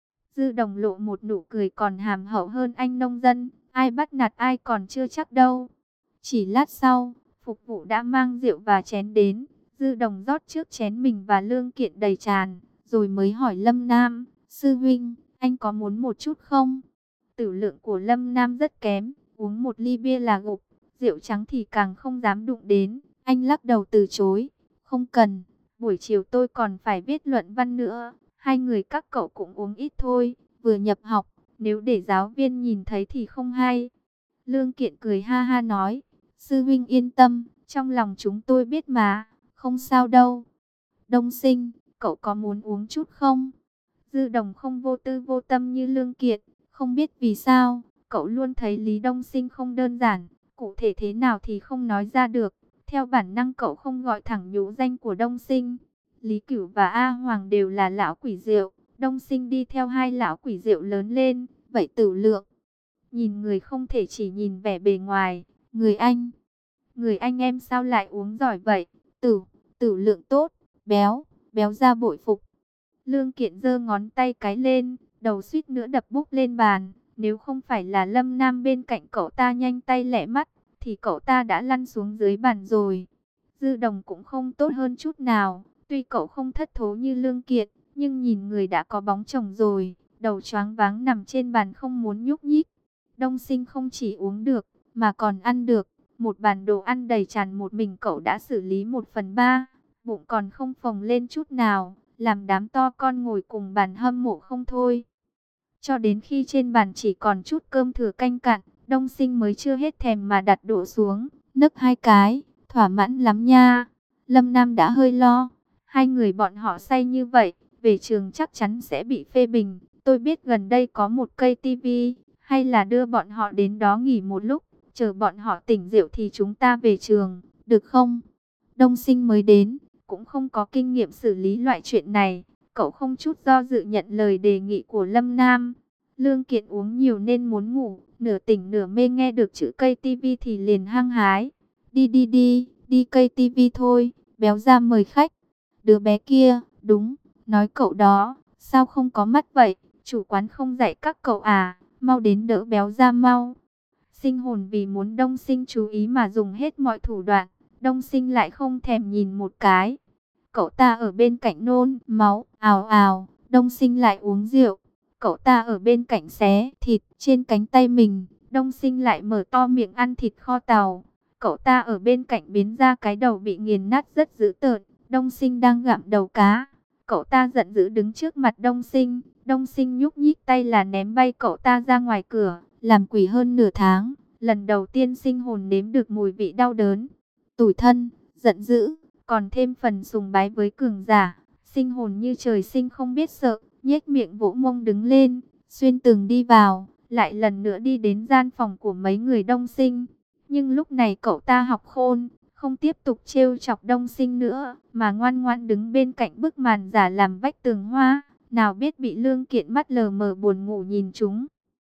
Dư Đồng lộ một nụ cười còn hàm hậu hơn anh nông dân, ai bắt nạt ai còn chưa chắc đâu. Chỉ lát sau, phục vụ đã mang rượu và chén đến, Dư Đồng rót trước chén mình và Lương Kiện đầy tràn, rồi mới hỏi Lâm Nam, sư huynh, anh có muốn một chút không? Tử lượng của Lâm Nam rất kém, uống một ly bia là gục, rượu trắng thì càng không dám đụng đến, anh lắc đầu từ chối, không cần, buổi chiều tôi còn phải viết luận văn nữa. Hai người các cậu cũng uống ít thôi, vừa nhập học, nếu để giáo viên nhìn thấy thì không hay. Lương Kiện cười ha ha nói, sư huynh yên tâm, trong lòng chúng tôi biết mà, không sao đâu. Đông Sinh, cậu có muốn uống chút không? Dư Đồng không vô tư vô tâm như Lương Kiện, không biết vì sao, cậu luôn thấy Lý Đông Sinh không đơn giản, cụ thể thế nào thì không nói ra được. Theo bản năng cậu không gọi thẳng nhũ danh của Đông Sinh. Lý Cửu và A Hoàng đều là lão quỷ rượu, Đông Sinh đi theo hai lão quỷ rượu lớn lên, vậy Tử Lượng. Nhìn người không thể chỉ nhìn vẻ bề ngoài, người anh, người anh em sao lại uống giỏi vậy? Tử, Tử Lượng tốt, béo, béo ra bội phục. Lương Kiện giơ ngón tay cái lên, đầu suýt nữa đập búp lên bàn, nếu không phải là Lâm Nam bên cạnh cậu ta nhanh tay lẹ mắt, thì cậu ta đã lăn xuống dưới bàn rồi. Dư Đồng cũng không tốt hơn chút nào. Tuy cậu không thất thố như Lương Kiện, nhưng nhìn người đã có bóng chồng rồi, đầu choáng váng nằm trên bàn không muốn nhúc nhích. Đông Sinh không chỉ uống được, mà còn ăn được. Một bàn đồ ăn đầy tràn, một mình cậu đã xử lý một phần ba, bụng còn không phồng lên chút nào, làm đám to con ngồi cùng bàn hâm mộ không thôi. Cho đến khi trên bàn chỉ còn chút cơm thừa canh cạn, Đông Sinh mới chưa hết thèm mà đặt đũa xuống, nấc hai cái, thỏa mãn lắm nha. Lâm Nam đã hơi lo, hai người bọn họ say như vậy, về trường chắc chắn sẽ bị phê bình. Tôi biết gần đây có một cây tivi, hay là đưa bọn họ đến đó nghỉ một lúc, chờ bọn họ tỉnh rượu thì chúng ta về trường, được không? Đông Sinh mới đến, cũng không có kinh nghiệm xử lý loại chuyện này. Cậu không chút do dự nhận lời đề nghị của Lâm Nam. Lương Kiện uống nhiều nên muốn ngủ, nửa tỉnh nửa mê nghe được chữ cây tivi thì liền hăng hái. Đi đi đi, đi cây tivi thôi, Béo ra mời khách. Đứa bé kia, đúng, nói cậu đó, sao không có mắt vậy? Chủ quán không dạy các cậu à, mau đến đỡ Béo ra mau. Sinh hồn vì muốn Đông Sinh chú ý mà dùng hết mọi thủ đoạn, Đông Sinh lại không thèm nhìn một cái. Cậu ta ở bên cạnh nôn máu, ào ào, Đông Sinh lại uống rượu. Cậu ta ở bên cạnh xé thịt trên cánh tay mình, Đông Sinh lại mở to miệng ăn thịt kho tàu. Cậu ta ở bên cạnh biến ra cái đầu bị nghiền nát rất dữ tợn, Đông Sinh đang gặm đầu cá. Cậu ta giận dữ đứng trước mặt Đông Sinh, Đông Sinh nhúc nhích tay là ném bay cậu ta ra ngoài cửa, làm quỷ hơn nửa tháng. Lần đầu tiên sinh hồn nếm được mùi vị đau đớn, tủi thân, giận dữ, còn thêm phần sùng bái với cường giả. Sinh hồn như trời sinh không biết sợ, nhếch miệng vỗ mông đứng lên, xuyên tường đi vào, lại lần nữa đi đến gian phòng của mấy người Đông Sinh. Nhưng lúc này cậu ta học khôn, không tiếp tục trêu chọc Đông Sinh nữa, mà ngoan ngoãn đứng bên cạnh bức màn giả làm vách tường hoa, nào biết bị Lương Kiện mắt lờ mờ buồn ngủ nhìn chúng.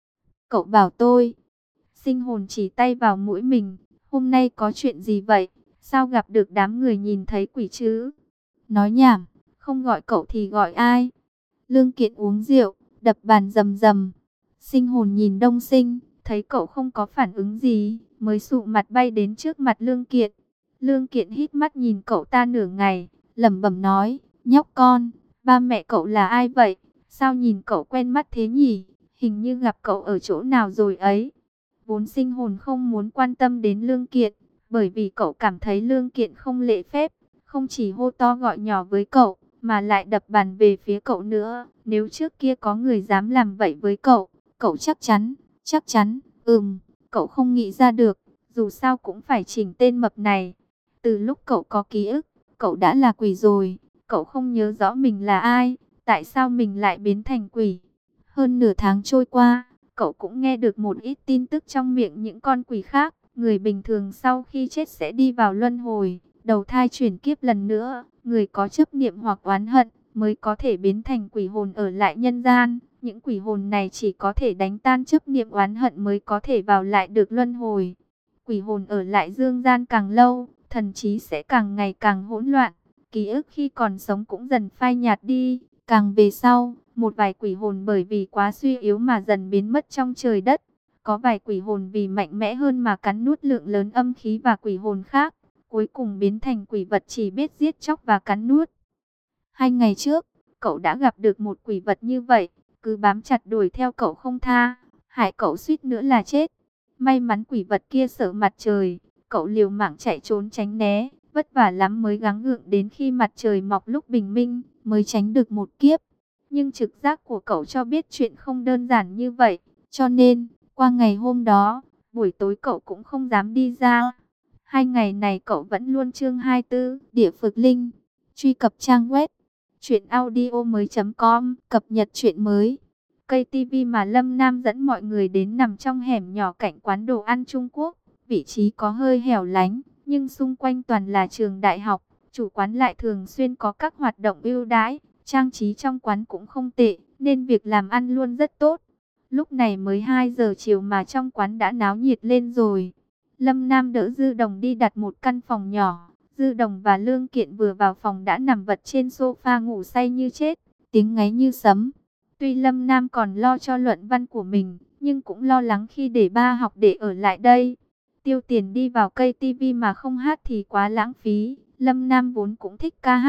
Cậu bảo tôi. Sinh hồn chỉ tay vào mũi mình, hôm nay có chuyện gì vậy? Sao gặp được đám người nhìn thấy quỷ chứ? Nói nhảm, không gọi cậu thì gọi ai? Lương Kiện uống rượu, đập bàn rầm rầm. Sinh hồn nhìn Đông Sinh, thấy cậu không có phản ứng gì, mới sụ mặt bay đến trước mặt Lương Kiện. Lương Kiện hít mắt nhìn cậu ta nửa ngày, lẩm bẩm nói, nhóc con, ba mẹ cậu là ai vậy? Sao nhìn cậu quen mắt thế nhỉ? Hình như gặp cậu ở chỗ nào rồi ấy. Vốn sinh hồn không muốn quan tâm đến Lương Kiện, bởi vì cậu cảm thấy Lương Kiện không lễ phép, không chỉ hô to gọi nhỏ với cậu, mà lại đập bàn về phía cậu nữa. Nếu trước kia có người dám làm vậy với cậu, cậu chắc chắn, chắc chắn, ừm, cậu không nghĩ ra được, dù sao cũng phải chỉnh tên mập này. Từ lúc cậu có ký ức, cậu đã là quỷ rồi, cậu không nhớ rõ mình là ai, tại sao mình lại biến thành quỷ. Hơn nửa tháng trôi qua, cậu cũng nghe được một ít tin tức trong miệng những con quỷ khác. Người bình thường sau khi chết sẽ đi vào luân hồi, đầu thai chuyển kiếp lần nữa. Người có chấp niệm hoặc oán hận mới có thể biến thành quỷ hồn ở lại nhân gian. Những quỷ hồn này chỉ có thể đánh tan chấp niệm oán hận mới có thể vào lại được luân hồi. Quỷ hồn ở lại dương gian càng lâu, thần trí sẽ càng ngày càng hỗn loạn. Ký ức khi còn sống cũng dần phai nhạt đi. Càng về sau, một vài quỷ hồn bởi vì quá suy yếu mà dần biến mất trong trời đất. Có vài quỷ hồn vì mạnh mẽ hơn mà cắn nuốt lượng lớn âm khí và quỷ hồn khác, cuối cùng biến thành quỷ vật chỉ biết giết chóc và cắn nuốt. Hai ngày trước, cậu đã gặp được một quỷ vật như vậy, cứ bám chặt đuổi theo cậu không tha, hại cậu suýt nữa là chết. May mắn quỷ vật kia sợ mặt trời, cậu liều mạng chạy trốn tránh né, vất vả lắm mới gắng gượng đến khi mặt trời mọc lúc bình minh, mới tránh được một kiếp. Nhưng trực giác của cậu cho biết chuyện không đơn giản như vậy, cho nên, qua ngày hôm đó, buổi tối cậu cũng không dám đi ra. Hai ngày này cậu vẫn luôn chương hai mươi tư, địa phược linh. Truy cập trang web truyện audio mới chấm com, cập nhật truyện mới. Cây tivi mà Lâm Nam dẫn mọi người đến nằm trong hẻm nhỏ cạnh quán đồ ăn Trung Quốc. Vị trí có hơi hẻo lánh, nhưng xung quanh toàn là trường đại học. Chủ quán lại thường xuyên có các hoạt động ưu đãi. Trang trí trong quán cũng không tệ, nên việc làm ăn luôn rất tốt. Lúc này mới hai giờ chiều mà trong quán đã náo nhiệt lên rồi. Lâm Nam đỡ Dư Đồng đi đặt một căn phòng nhỏ. Dư Đồng và Lương Kiện vừa vào phòng đã nằm vật trên sofa ngủ say như chết, tiếng ngáy như sấm. Tuy Lâm Nam còn lo cho luận văn của mình, nhưng cũng lo lắng khi để ba học để ở lại đây. Tiêu tiền đi vào cây tivi mà không hát thì quá lãng phí. Lâm Nam vốn cũng thích ca hát,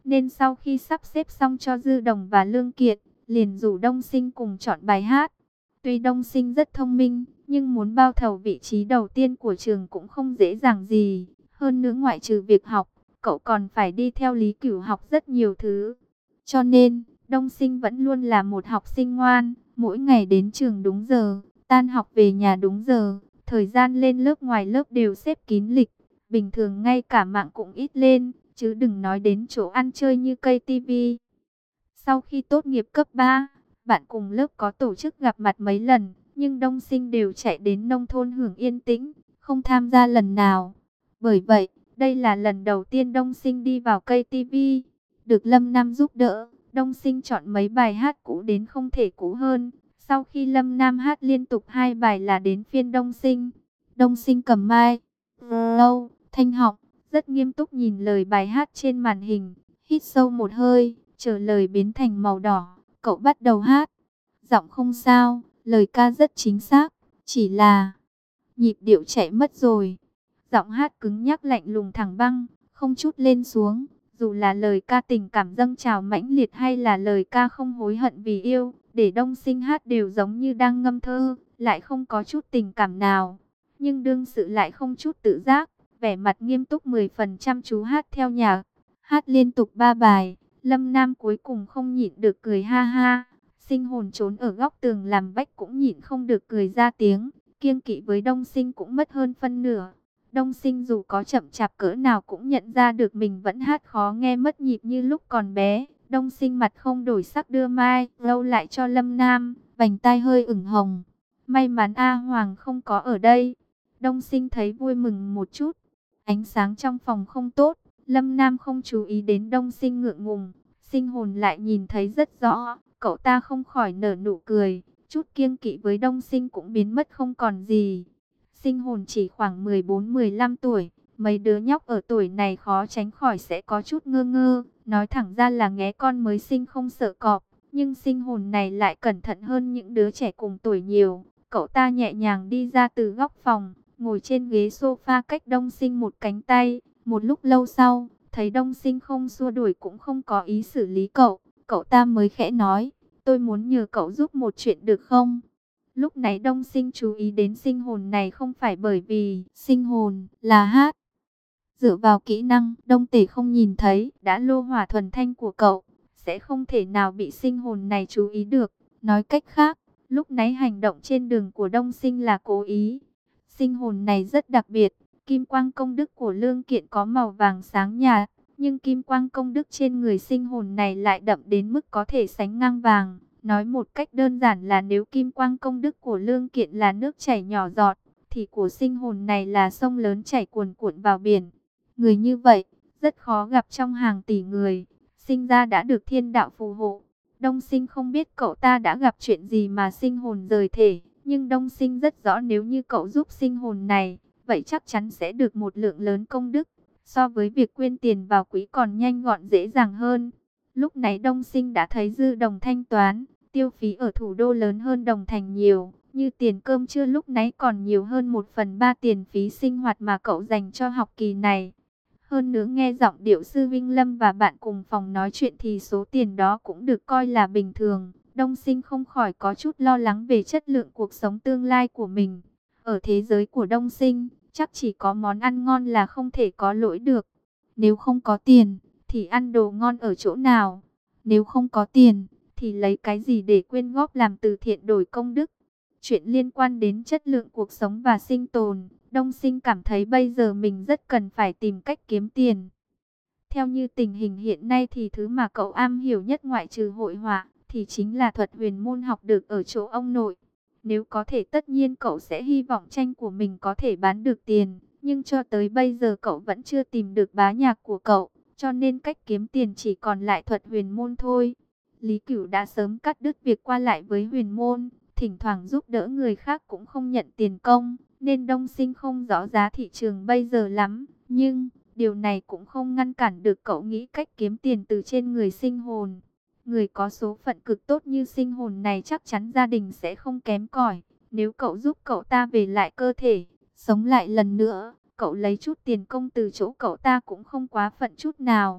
nên sau khi sắp xếp xong cho Dư Đồng và Lương Kiệt, liền rủ Đông Sinh cùng chọn bài hát. Tuy Đông Sinh rất thông minh, nhưng muốn bao thầu vị trí đầu tiên của trường cũng không dễ dàng gì. Hơn nữa ngoại trừ việc học, cậu còn phải đi theo Lý Cửu học rất nhiều thứ. Cho nên, Đông Sinh vẫn luôn là một học sinh ngoan, mỗi ngày đến trường đúng giờ, tan học về nhà đúng giờ, thời gian lên lớp ngoài lớp đều xếp kín lịch. Bình thường ngay cả mạng cũng ít lên, chứ đừng nói đến chỗ ăn chơi như cây tivi. Sau khi tốt nghiệp cấp ba, bạn cùng lớp có tổ chức gặp mặt mấy lần, nhưng Đông Sinh đều chạy đến nông thôn hưởng yên tĩnh, không tham gia lần nào. Bởi vậy, đây là lần đầu tiên Đông Sinh đi vào cây tivi. Được Lâm Nam giúp đỡ, Đông Sinh chọn mấy bài hát cũ đến không thể cũ hơn. Sau khi Lâm Nam hát liên tục hai bài là đến phiên Đông Sinh. Đông Sinh cầm mic, lâu, thanh họng, rất nghiêm túc nhìn lời bài hát trên màn hình, hít sâu một hơi, chờ lời biến thành màu đỏ, cậu bắt đầu hát. Giọng không sao, lời ca rất chính xác, chỉ là nhịp điệu chạy mất rồi. Giọng hát cứng nhắc lạnh lùng thẳng băng, không chút lên xuống. Dù là lời ca tình cảm dâng trào mãnh liệt hay là lời ca không hối hận vì yêu, để Đông Sinh hát đều giống như đang ngâm thơ, lại không có chút tình cảm nào. Nhưng đương sự lại không chút tự giác, vẻ mặt nghiêm túc mười phần chăm chú hát theo nhạc. Hát liên tục ba bài, Lâm Nam cuối cùng không nhịn được cười ha ha. Sinh hồn trốn ở góc tường làm bách cũng nhịn không được cười ra tiếng, kiêng kỵ với Đông Sinh cũng mất hơn phân nửa. Đông Sinh dù có chậm chạp cỡ nào cũng nhận ra được mình vẫn hát khó nghe mất nhịp như lúc còn bé. Đông Sinh mặt không đổi sắc đưa mai lâu lại cho Lâm Nam, vành tai hơi ửng hồng. May mắn A Hoàng không có ở đây. Đông Sinh thấy vui mừng một chút. Ánh sáng trong phòng không tốt, Lâm Nam không chú ý đến Đông Sinh ngượng ngùng. Sinh hồn lại nhìn thấy rất rõ, cậu ta không khỏi nở nụ cười. Chút kiêng kỵ với Đông Sinh cũng biến mất không còn gì. Sinh hồn chỉ khoảng mười bốn mười lăm tuổi, mấy đứa nhóc ở tuổi này khó tránh khỏi sẽ có chút ngơ ngơ, nói thẳng ra là nghé con mới sinh không sợ cọp, nhưng sinh hồn này lại cẩn thận hơn những đứa trẻ cùng tuổi nhiều. Cậu ta nhẹ nhàng đi ra từ góc phòng, ngồi trên ghế sofa cách Đông Sinh một cánh tay, một lúc lâu sau, thấy Đông Sinh không xua đuổi cũng không có ý xử lý cậu, cậu ta mới khẽ nói, tôi muốn nhờ cậu giúp một chuyện được không? Lúc nãy Đông Sinh chú ý đến sinh hồn này không phải bởi vì sinh hồn là hát. Dựa vào kỹ năng Đông Tể không nhìn thấy đã lô hỏa thuần thanh của cậu, sẽ không thể nào bị sinh hồn này chú ý được. Nói cách khác, lúc nãy hành động trên đường của Đông Sinh là cố ý. Sinh hồn này rất đặc biệt, kim quang công đức của Lương Kiện có màu vàng sáng nhạt, nhưng kim quang công đức trên người sinh hồn này lại đậm đến mức có thể sánh ngang vàng. Nói một cách đơn giản là nếu kim quang công đức của Lương Kiện là nước chảy nhỏ giọt, thì của sinh hồn này là sông lớn chảy cuồn cuộn vào biển. Người như vậy, rất khó gặp trong hàng tỷ người, sinh ra đã được thiên đạo phù hộ. Đông Sinh không biết cậu ta đã gặp chuyện gì mà sinh hồn rời thể, nhưng Đông Sinh rất rõ nếu như cậu giúp sinh hồn này, vậy chắc chắn sẽ được một lượng lớn công đức, so với việc quyên tiền vào quỹ còn nhanh gọn dễ dàng hơn. Lúc nãy Đông Sinh đã thấy Dư Đồng thanh toán, tiêu phí ở thủ đô lớn hơn Đồng Thành nhiều, như tiền cơm trưa lúc nãy còn nhiều hơn một phần ba tiền phí sinh hoạt mà cậu dành cho học kỳ này. Hơn nữa nghe giọng điệu Sư Vinh Lâm và bạn cùng phòng nói chuyện thì số tiền đó cũng được coi là bình thường. Đông Sinh không khỏi có chút lo lắng về chất lượng cuộc sống tương lai của mình. Ở thế giới của Đông Sinh, chắc chỉ có món ăn ngon là không thể có lỗi được. Nếu không có tiền, thì ăn đồ ngon ở chỗ nào? Nếu không có tiền, thì lấy cái gì để quyên góp làm từ thiện đổi công đức? Chuyện liên quan đến chất lượng cuộc sống và sinh tồn, Đông Sinh cảm thấy bây giờ mình rất cần phải tìm cách kiếm tiền. Theo như tình hình hiện nay thì thứ mà cậu am hiểu nhất ngoại trừ hội họa, thì chính là thuật huyền môn học được ở chỗ ông nội. Nếu có thể tất nhiên cậu sẽ hy vọng tranh của mình có thể bán được tiền, nhưng cho tới bây giờ cậu vẫn chưa tìm được bá nhạc của cậu, cho nên cách kiếm tiền chỉ còn lại thuật huyền môn thôi. Lý Cửu đã sớm cắt đứt việc qua lại với huyền môn, thỉnh thoảng giúp đỡ người khác cũng không nhận tiền công, nên Đông Sinh không rõ giá thị trường bây giờ lắm. Nhưng, điều này cũng không ngăn cản được cậu nghĩ cách kiếm tiền từ trên người sinh hồn. Người có số phận cực tốt như sinh hồn này chắc chắn gia đình sẽ không kém cỏi. Nếu cậu giúp cậu ta về lại cơ thể, sống lại lần nữa, cậu lấy chút tiền công từ chỗ cậu ta cũng không quá phận chút nào.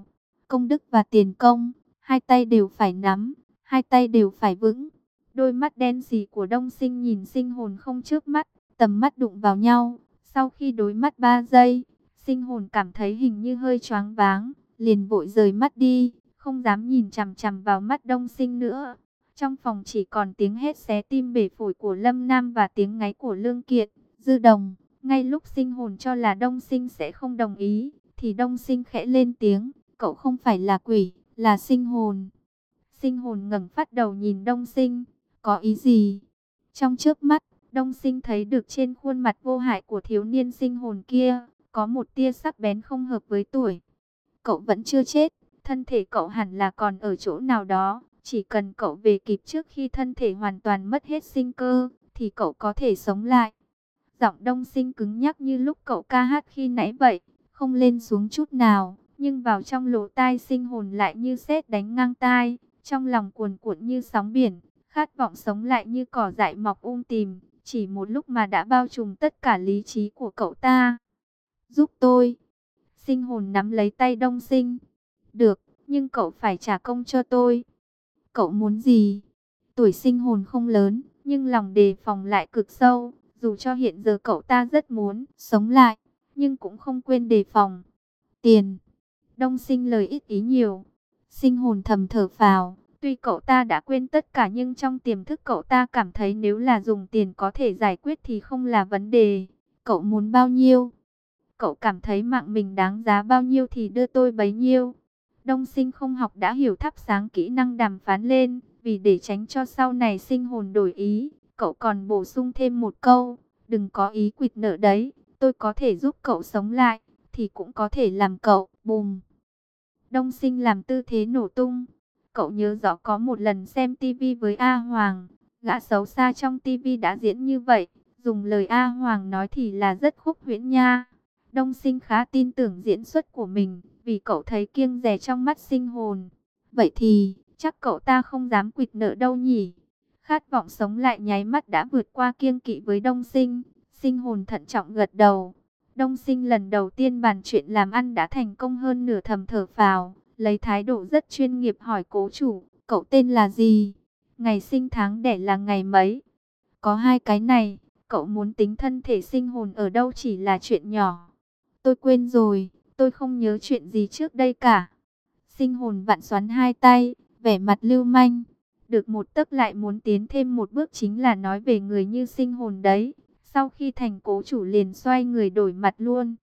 công đức và tiền công, hai tay đều phải nắm, hai tay đều phải vững. Đôi mắt đen sì của Đông Sinh nhìn Sinh hồn không chớp mắt, tầm mắt đụng vào nhau. Sau khi đối mắt ba giây, Sinh hồn cảm thấy hình như hơi choáng váng, liền vội rời mắt đi, không dám nhìn chằm chằm vào mắt Đông Sinh nữa. Trong phòng chỉ còn tiếng hét xé tim bể phổi của Lâm Nam và tiếng ngáy của Lương Kiệt, Dư Đồng. Ngay lúc Sinh hồn cho là Đông Sinh sẽ không đồng ý, thì Đông Sinh khẽ lên tiếng, cậu không phải là quỷ, là Sinh hồn. Sinh hồn ngẩng phát đầu nhìn Đông Sinh, có ý gì? Trong chớp mắt, Đông Sinh thấy được trên khuôn mặt vô hại của thiếu niên Sinh hồn kia, có một tia sắc bén không hợp với tuổi. Cậu vẫn chưa chết, thân thể cậu hẳn là còn ở chỗ nào đó. Chỉ cần cậu về kịp trước khi thân thể hoàn toàn mất hết sinh cơ, thì cậu có thể sống lại. Giọng Đông Sinh cứng nhắc như lúc cậu ca hát khi nãy vậy, không lên xuống chút nào. Nhưng vào trong lỗ tai Sinh hồn lại như sét đánh ngang tai, trong lòng cuồn cuộn như sóng biển, khát vọng sống lại như cỏ dại mọc um tùm, chỉ một lúc mà đã bao trùm tất cả lý trí của cậu ta. Giúp tôi. Sinh hồn nắm lấy tay Đông Sinh. Được, nhưng cậu phải trả công cho tôi. Cậu muốn gì? Tuổi Sinh hồn không lớn, nhưng lòng đề phòng lại cực sâu. Dù cho hiện giờ cậu ta rất muốn sống lại, nhưng cũng không quên đề phòng. Tiền. Đông Sinh lời ít ý nhiều. Sinh hồn thầm thở phào. Tuy cậu ta đã quên tất cả nhưng trong tiềm thức cậu ta cảm thấy nếu là dùng tiền có thể giải quyết thì không là vấn đề. Cậu muốn bao nhiêu? Cậu cảm thấy mạng mình đáng giá bao nhiêu thì đưa tôi bấy nhiêu. Đông Sinh không học đã hiểu thắp sáng kỹ năng đàm phán lên. Vì để tránh cho sau này Sinh hồn đổi ý, cậu còn bổ sung thêm một câu. Đừng có ý quỵt nợ đấy. Tôi có thể giúp cậu sống lại, thì cũng có thể làm cậu bùm. Đông Sinh làm tư thế nổ tung. Cậu nhớ rõ có một lần xem tivi với A Hoàng, gã xấu xa trong tivi đã diễn như vậy. Dùng lời A Hoàng nói thì là rất khúc huyễn nha. Đông Sinh khá tin tưởng diễn xuất của mình, vì cậu thấy kiêng dè trong mắt Sinh hồn. Vậy thì, chắc cậu ta không dám quỵt nợ đâu nhỉ? Khát vọng sống lại nháy mắt đã vượt qua kiêng kỵ với Đông Sinh. Sinh hồn thận trọng gật đầu. Đông Sinh lần đầu tiên bàn chuyện làm ăn đã thành công hơn nửa, thầm thở phào, lấy thái độ rất chuyên nghiệp hỏi cố chủ, cậu tên là gì? Ngày sinh tháng đẻ là ngày mấy? Có hai cái này, cậu muốn tính thân thể Sinh hồn ở đâu chỉ là chuyện nhỏ. Tôi quên rồi, tôi không nhớ chuyện gì trước đây cả. Sinh hồn vặn xoắn hai tay, vẻ mặt lưu manh. Được một tấc lại muốn tiến thêm một bước chính là nói về người như Sinh hồn đấy. Sau khi thành cố chủ liền xoay người đổi mặt luôn.